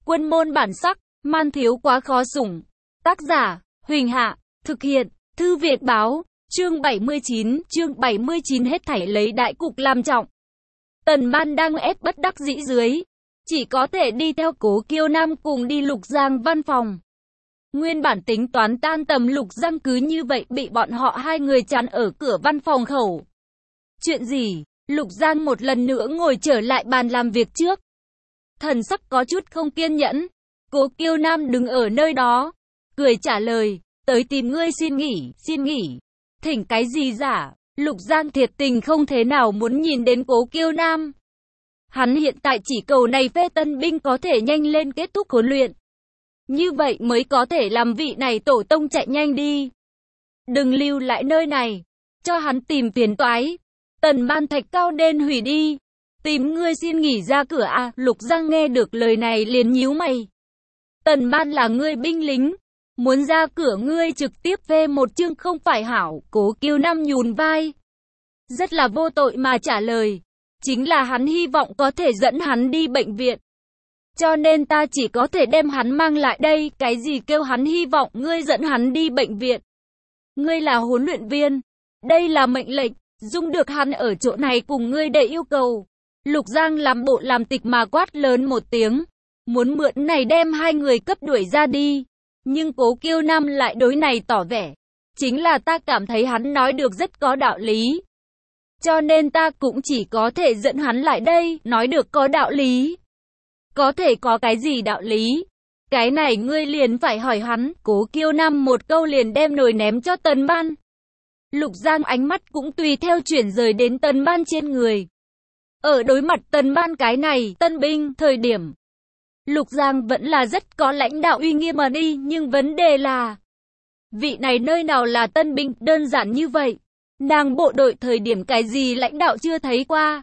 Quân môn bản sắc, man thiếu quá khó sủng. Tác giả, Huỳnh Hạ, thực hiện, Thư Việt Báo, chương 79 hết thảy lấy đại cục làm trọng. Tần Ban đang ép bất đắc dĩ dưới, chỉ có thể đi theo Cố Kiêu Nam cùng đi Lục Giang văn phòng. Nguyên bản tính toán tan tầm Lục Giang cứ như vậy bị bọn họ hai người chắn ở cửa văn phòng khẩu. Chuyện gì? Lục Giang một lần nữa ngồi trở lại bàn làm việc trước. Thần sắc có chút không kiên nhẫn. Cố Kiêu Nam đứng ở nơi đó, cười trả lời, tới tìm ngươi xin nghỉ. Thỉnh cái gì giả? Lục Giang thiệt tình không thế nào muốn nhìn đến Cố Kiêu Nam. Hắn hiện tại chỉ cầu này phê tân binh có thể nhanh lên kết thúc huấn luyện. Như vậy mới có thể làm vị này tổ tông chạy nhanh đi. Đừng lưu lại nơi này, cho hắn tìm phiền toái. Tần Ban Thạch Cao nên hủy đi. Tìm ngươi xin nghỉ ra cửa à? Lục Giang nghe được lời này liền nhíu mày. Tần Ban là ngươi binh lính, muốn ra cửa ngươi trực tiếp phê một chương không phải hảo. Cố Kiêu Nam nhún vai, rất là vô tội mà trả lời, chính là hắn hy vọng có thể dẫn hắn đi bệnh viện, cho nên ta chỉ có thể đem hắn mang lại đây. Cái gì kêu hắn hy vọng ngươi dẫn hắn đi bệnh viện? Ngươi là huấn luyện viên, đây là mệnh lệnh, dung được hắn ở chỗ này cùng ngươi để yêu cầu. Lục Giang làm bộ làm tịch mà quát lớn một tiếng, muốn mượn này đem hai người cấp đuổi ra đi. Nhưng Cố Kiêu Nam lại đối này tỏ vẻ, chính là ta cảm thấy hắn nói được rất có đạo lý, cho nên ta cũng chỉ có thể dẫn hắn lại đây. Nói được có đạo lý, có thể có cái gì đạo lý? Cái này ngươi liền phải hỏi hắn. Cố Kiêu Nam một câu liền đem nồi ném cho Tần Ban. Lục Giang ánh mắt cũng tùy theo chuyển rời đến Tần Ban trên người. Ở đối mặt Tần Ban cái này tân binh thời điểm, Lục Giang vẫn là rất có lãnh đạo uy nghiêm mà đi, nhưng vấn đề là vị này nơi nào là tân binh đơn giản như vậy. Nàng bộ đội thời điểm cái gì lãnh đạo chưa thấy qua,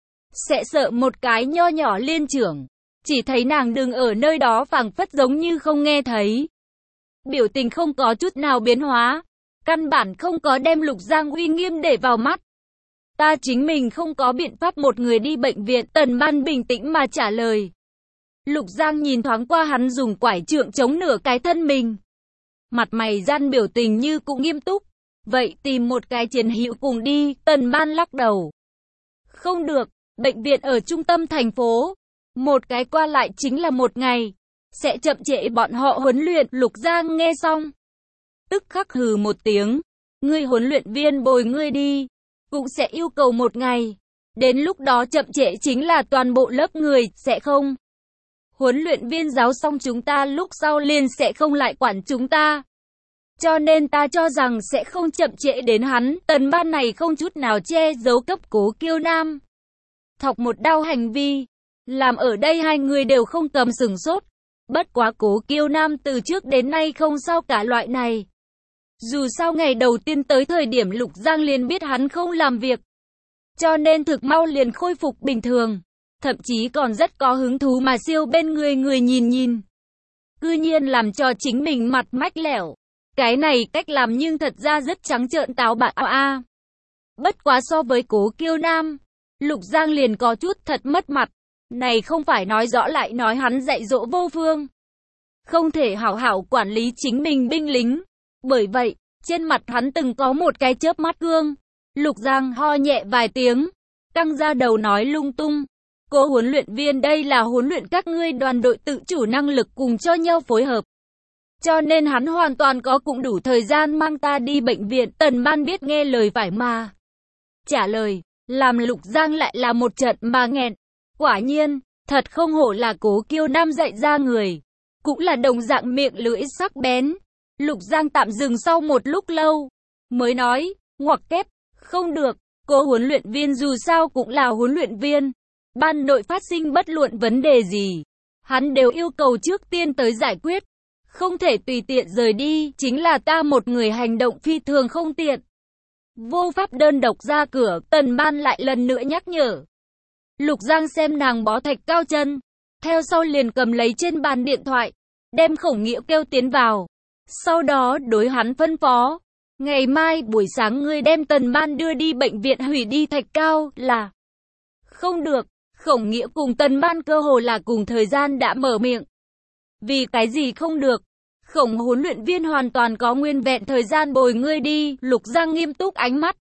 sẽ sợ một cái nho nhỏ liên trưởng, chỉ thấy nàng đứng ở nơi đó phảng phất giống như không nghe thấy, biểu tình không có chút nào biến hóa, căn bản không có đem Lục Giang uy nghiêm để vào mắt. Ta chính mình không có biện pháp một người đi bệnh viện. Tần Ban bình tĩnh mà trả lời. Lục Giang nhìn thoáng qua hắn dùng quải trượng chống nửa cái thân mình, mặt mày gian biểu tình như cũng nghiêm túc. Vậy tìm một cái chiến hữu cùng đi. Tần Ban lắc đầu. Không được, bệnh viện ở trung tâm thành phố, một cái qua lại chính là một ngày, sẽ chậm trễ bọn họ huấn luyện. Lục Giang nghe xong, tức khắc hừ một tiếng, ngươi huấn luyện viên bồi ngươi đi, cũng sẽ yêu cầu một ngày, đến lúc đó chậm trễ chính là toàn bộ lớp người, sẽ không? Huấn luyện viên giáo xong chúng ta lúc sau liền sẽ không lại quản chúng ta, cho nên ta cho rằng sẽ không chậm trễ đến hắn. Tần Ban này không chút nào che giấu cấp Cố Kiêu Nam thọc một đao hành vi, làm ở đây hai người đều không cầm sửng sốt. Bất quá Cố Kiêu Nam từ trước đến nay không sao cả loại này. Dù sao ngày đầu tiên tới thời điểm Lục Giang liền biết hắn không làm việc, cho nên thực mau liền khôi phục bình thường, thậm chí còn rất có hứng thú mà siêu bên người nhìn. Cư nhiên làm cho chính mình mặt mách lẻo. Cái này cách làm nhưng thật ra rất trắng trợn táo bạo a. Bất quá so với Cố Kiêu Nam, Lục Giang liền có chút thật mất mặt. Này không phải nói rõ lại nói hắn dạy dỗ vô phương, không thể hảo hảo quản lý chính mình binh lính. Bởi vậy, trên mặt hắn từng có một cái chớp mắt gương. Lục Giang ho nhẹ vài tiếng, căng ra đầu nói lung tung. Cô huấn luyện viên, đây là huấn luyện các ngươi đoàn đội tự chủ năng lực cùng cho nhau phối hợp, cho nên hắn hoàn toàn có cũng đủ thời gian mang ta đi bệnh viện. Tần Ban biết nghe lời phải mà trả lời, làm Lục Giang lại là một trận mà nghẹn. Quả nhiên, thật không hổ là Cố Kiêu Nam dạy ra người, cũng là đồng dạng miệng lưỡi sắc bén. Lục Giang tạm dừng sau một lúc lâu, mới nói, ngoặc kép, không được, cô huấn luyện viên dù sao cũng là huấn luyện viên. Ban đội phát sinh bất luận vấn đề gì, hắn đều yêu cầu trước tiên tới giải quyết, không thể tùy tiện rời đi. Chính là ta một người hành động phi thường không tiện, vô pháp đơn độc ra cửa. Tần Ban lại lần nữa nhắc nhở. Lục Giang xem nàng bó Thạch Cao chân, theo sau liền cầm lấy trên bàn điện thoại, đem Khổng Nghĩa kêu tiến vào. Sau đó đối hắn phân phó, ngày mai buổi sáng ngươi đem Tần Ban đưa đi bệnh viện, hủy đi Thạch Cao là không được. Khổng Nghĩa cùng Tần Ban cơ hồ là cùng thời gian đã mở miệng. Vì cái gì không được? Khổng huấn luyện viên hoàn toàn có nguyên vẹn thời gian bồi ngươi đi, Lục Giang nghiêm túc ánh mắt.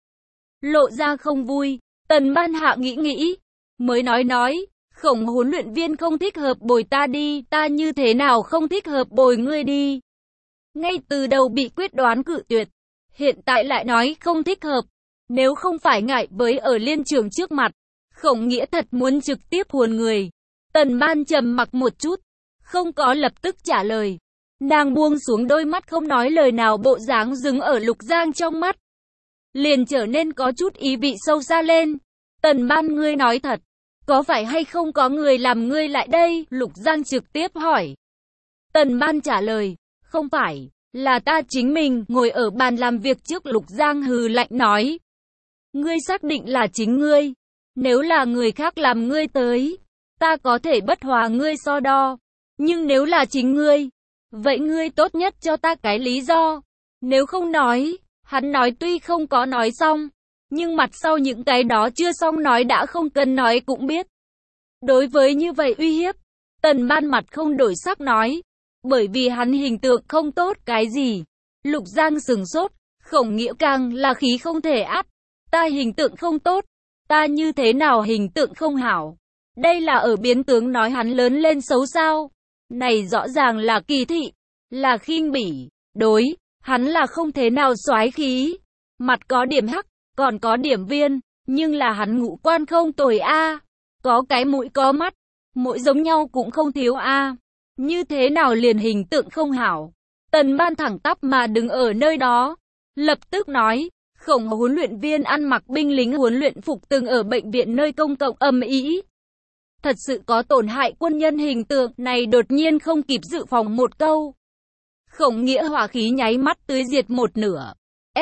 Lộ ra không vui, Tần Ban Hạ nghĩ, mới nói, Khổng huấn luyện viên không thích hợp bồi ta đi, ta như thế nào không thích hợp bồi ngươi đi. Ngay từ đầu bị quyết đoán cự tuyệt, hiện tại lại nói không thích hợp. Nếu không phải ngại với ở liên trường trước mặt, Khổng Nghĩa thật muốn trực tiếp huấn người. Tần Ban trầm mặc một chút, không có lập tức trả lời. Nàng buông xuống đôi mắt không nói lời nào, bộ dáng dừng ở Lục Giang trong mắt. Liền trở nên có chút ý vị sâu xa lên. Tần Ban, ngươi nói thật, có phải hay không có người làm ngươi lại đây? Lục Giang trực tiếp hỏi. Tần Ban trả lời, không phải, là ta chính mình, ngồi ở bàn làm việc trước. Lục Giang hừ lạnh nói. Ngươi xác định là chính ngươi? Nếu là người khác làm ngươi tới, ta có thể bất hòa ngươi so đo. Nhưng nếu là chính ngươi, vậy ngươi tốt nhất cho ta cái lý do. Nếu không nói, hắn nói tuy không có nói xong, nhưng mặt sau những cái đó chưa xong nói đã không cần nói cũng biết. Đối với như vậy uy hiếp, Tần Ban mặt không đổi sắc nói, bởi vì hắn hình tượng không tốt. Cái gì? Lục Giang sừng sốt, Khổng Nghĩa càng là khí không thể át. Ta hình tượng không tốt, ta như thế nào hình tượng không hảo? Đây là ở biến tướng nói hắn lớn lên xấu sao? Này rõ ràng là kỳ thị, là khinh bỉ. Đối, hắn là không thế nào soái khí. Mặt có điểm hắc, còn có điểm viên, nhưng là hắn ngũ quan không tồi a. Có cái mũi có mắt, mỗi giống nhau cũng không thiếu a. Như thế nào liền hình tượng không hảo? Tần Ban thẳng tắp mà đứng ở nơi đó, lập tức nói, Khổng huấn luyện viên ăn mặc binh lính huấn luyện phục từng ở bệnh viện nơi công cộng ầm ĩ. Thật sự có tổn hại quân nhân hình tượng. Này đột nhiên không kịp dự phòng một câu. Khổng Nghĩa hỏa khí nháy mắt tưới diệt một nửa.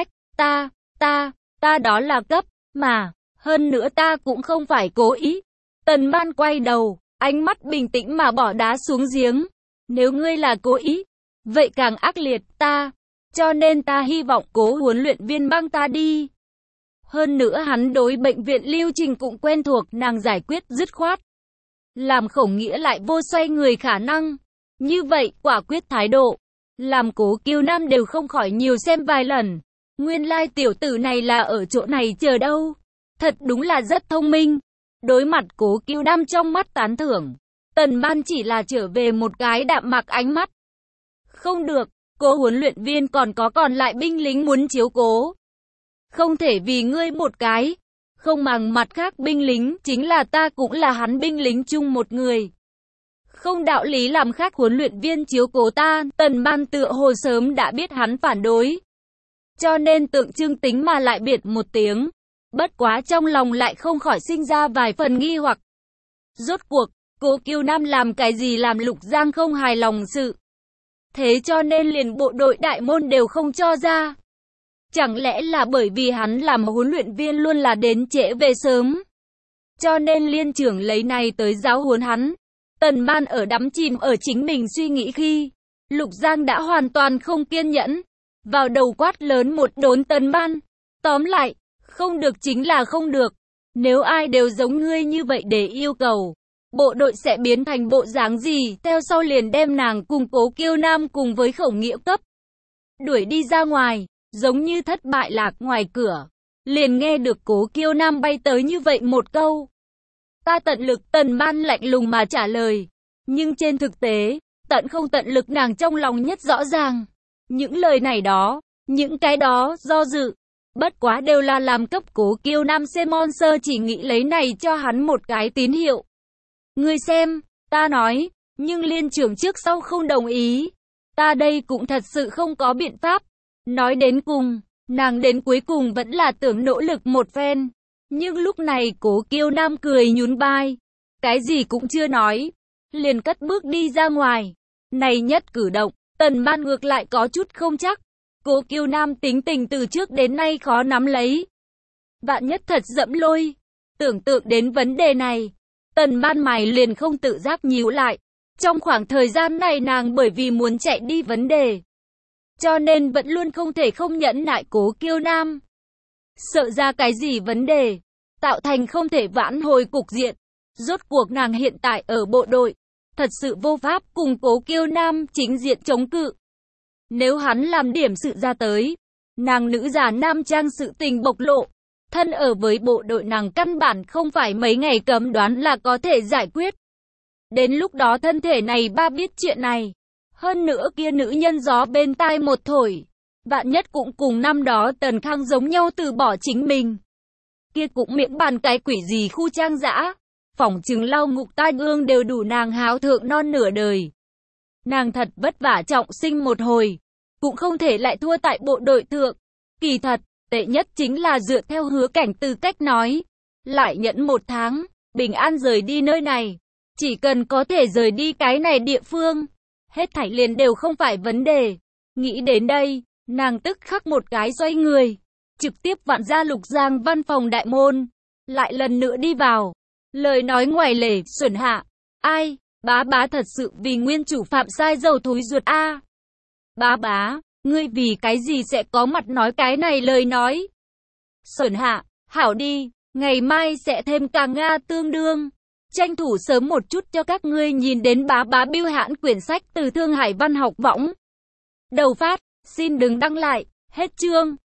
Ta đó là cấp, mà, hơn nữa ta cũng không phải cố ý. Tần Ban quay đầu, ánh mắt bình tĩnh mà bỏ đá xuống giếng. Nếu ngươi là cố ý, vậy càng ác liệt. Cho nên ta hy vọng Cố huấn luyện viên băng ta đi. Hơn nữa hắn đối bệnh viện lưu trình cũng quen thuộc, nàng giải quyết dứt khoát. Làm Khổng Nghĩa lại vô xoay người khả năng. Như vậy, quả quyết thái độ, làm Cố Kiêu Nam đều không khỏi nhiều xem vài lần. Nguyên lai tiểu tử này là ở chỗ này chờ đâu. Thật đúng là rất thông minh. Đối mặt Cố Kiêu Nam trong mắt tán thưởng, Tần Ban chỉ là trở về một cái đạm mạc ánh mắt. Không được, Cố huấn luyện viên còn lại binh lính muốn chiếu cố. Không thể vì ngươi một cái, không màng mặt khác binh lính, chính là ta cũng là hắn binh lính chung một người. Không đạo lý làm khác huấn luyện viên chiếu cố ta. Tần Ban tựa hồ sớm đã biết hắn phản đối, cho nên tượng trưng tính mà lại biệt một tiếng. Bất quá trong lòng lại không khỏi sinh ra vài phần nghi hoặc. Rốt cuộc, Cố Kiêu Nam làm cái gì làm Lục Giang không hài lòng sự? Thế cho nên liền bộ đội đại môn đều không cho ra. Chẳng lẽ là bởi vì hắn làm huấn luyện viên luôn là đến trễ về sớm, cho nên liên trưởng lấy này tới giáo huấn hắn? Tần Ban ở đắm chìm ở chính mình suy nghĩ khi, Lục Giang đã hoàn toàn không kiên nhẫn, vào đầu quát lớn một đốn Tần Ban. Tóm lại, không được chính là không được. Nếu ai đều giống ngươi như vậy để yêu cầu, bộ đội sẽ biến thành bộ dáng gì? Theo sau liền đem nàng cùng Cố Kiêu Nam cùng với Khổng Nghĩa cấp đuổi đi ra ngoài, giống như thất bại lạc ngoài cửa. Liền nghe được Cố Kiêu Nam bay tới như vậy một câu. Ta tận lực. Tần Ban lạnh lùng mà trả lời. Nhưng trên thực tế, tận không tận lực nàng trong lòng nhất rõ ràng. Những lời này đó, những cái đó, do dự. Bất quá đều là làm cấp Cố Kiêu Nam xem sơ chỉ nghĩ lấy này cho hắn một cái tín hiệu. Ngươi xem, ta nói, nhưng liên trưởng trước sau không đồng ý. Ta đây cũng thật sự không có biện pháp. Nói đến cùng, nàng đến cuối cùng vẫn là tưởng nỗ lực một phen. Nhưng lúc này Cố Kiêu Nam cười nhún vai, cái gì cũng chưa nói, liền cất bước đi ra ngoài. Này nhất cử động, Tần Ban ngược lại có chút không chắc. Cố Kiêu Nam tính tình từ trước đến nay khó nắm lấy. Vạn nhất thật dẫm lôi. Tưởng tượng đến vấn đề này, Tần Ban mày liền không tự giác nhíu lại. Trong khoảng thời gian này nàng bởi vì muốn chạy đi vấn đề, cho nên vẫn luôn không thể không nhẫn nại Cố Kiêu Nam. Sợ ra cái gì vấn đề, tạo thành không thể vãn hồi cục diện. Rốt cuộc nàng hiện tại ở bộ đội, thật sự vô pháp cùng Cố Kiêu Nam chính diện chống cự. Nếu hắn làm điểm sự ra tới, nàng nữ giả nam trang sự tình bộc lộ, thân ở với bộ đội nàng căn bản không phải mấy ngày cấm đoán là có thể giải quyết. Đến lúc đó thân thể này ba biết chuyện này, hơn nữa kia nữ nhân gió bên tai một thổi, vạn nhất cũng cùng năm đó Tần Khang giống nhau từ bỏ chính mình. Kia cũng miễn bàn cái quỷ gì khu trang dã, phỏng chừng lau ngục tai ương đều đủ nàng háo thượng non nửa đời. Nàng thật vất vả trọng sinh một hồi, cũng không thể lại thua tại bộ đội thượng. Kỳ thật, tệ nhất chính là dựa theo Hứa Cảnh Từ cách nói, lại nhẫn 1 tháng, bình an rời đi nơi này. Chỉ cần có thể rời đi cái này địa phương, hết thảy liền đều không phải vấn đề. Nghĩ đến đây, nàng tức khắc một cái xoay người, trực tiếp vặn ra Lục Giang văn phòng đại môn, lại lần nữa đi vào. Lời nói ngoài lề, xuẩn hạ, ai, bá bá thật sự vì nguyên chủ phạm sai dầu thối ruột a. Bá bá, ngươi vì cái gì sẽ có mặt nói cái này lời nói? Xuẩn hạ, hảo đi, ngày mai sẽ thêm càng Nga tương đương. Tranh thủ sớm một chút cho các ngươi nhìn đến bá bá biêu hãn quyển sách từ Thương Hải Văn học võng. Đầu phát, xin đừng đăng lại, hết chương.